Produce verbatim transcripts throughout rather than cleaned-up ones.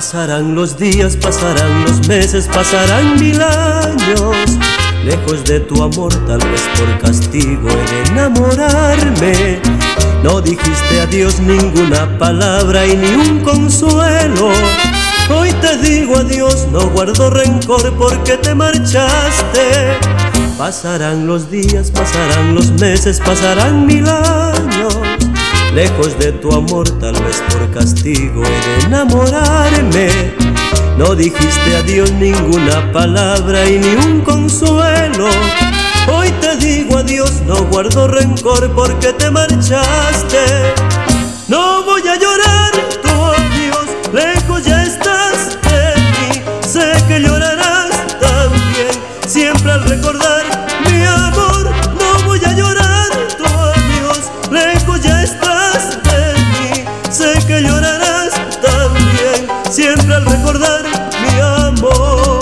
Pasarán los días, pasarán los meses, pasarán mil años. Lejos de tu amor, tal vez por castigo he de enamorarme. No dijiste adiós ninguna palabra y ni un consuelo. Hoy te digo adiós, no guardo rencor porque te marchaste. Pasarán los días, pasarán los meses, pasarán mil años. Lejos de tu amor, tal vez por castigo he de enamorarme. No dijiste adiós ninguna palabra y ni un consuelo. Hoy te digo adiós, no guardo rencor porque te marchaste. No voy a llorar tu adiós, lejos ya estás de mí. Sé que llorarás también, siempre al recordar mi amor. No voy a llorar tu adiós, lejos ya estás de mí. Sé que llorarás también, siempre al recordar mi amor.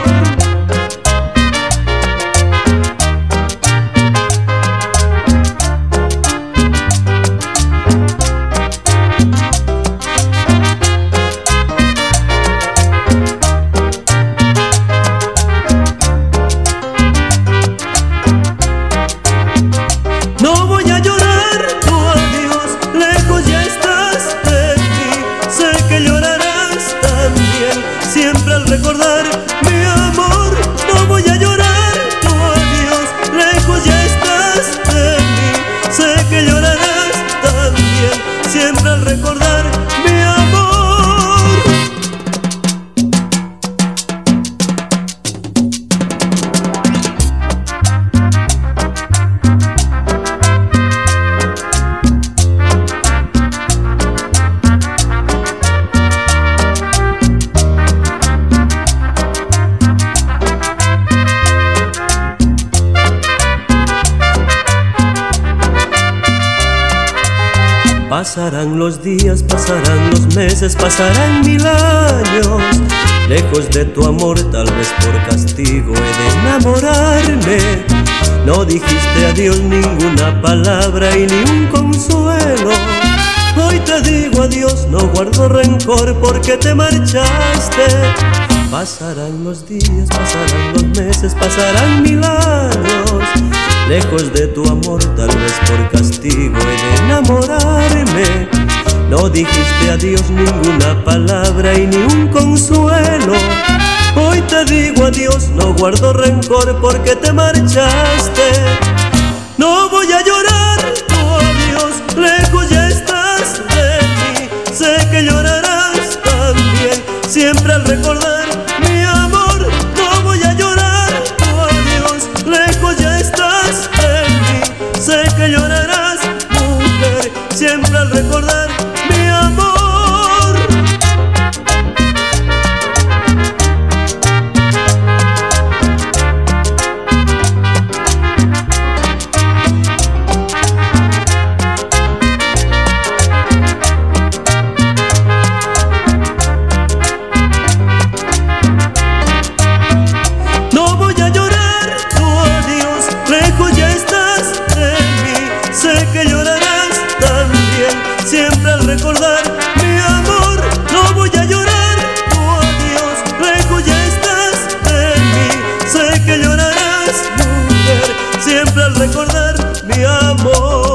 No voy a llorar tu adiós, lejos ya estás de mí. Sé que llorarás también, siempre al recordar mi amor. No voy a llorar tu adiós, lejos ya estás de mí. Sé que llorarás también, siempre al recordar mi amor. Pasarán los días, pasarán los meses, pasarán mil años. Lejos de tu amor, tal vez por castigo he de enamorarme. No dijiste adiós ninguna palabra y ni un consuelo. Hoy te digo adiós, no guardo rencor porque te marchaste. Pasarán los días, pasarán los meses, pasarán mil años. Lejos de tu amor, tal vez por castigo he de enamorarme. No dijiste adiós ninguna palabra y ni un consuelo. Hoy te digo adiós, no guardo rencor porque te marchaste. No voy a llorar tu adiós, lejos ya estás de mí. Sé que llorarás también, siempre al recordar mi amor. No voy a llorar tu adiós, lejos ya estás de mí. Sé que llorarás, mujer, siempre al recordar mi amor. No voy a llorar tu adiós, lejos ya estás de mí. Sé que llorarás también, siempre al recordar mi amor. No voy a llorar tu adiós, lejos ya estás de mí. Sé que llorarás, mujer, siempre al recordar mi amor.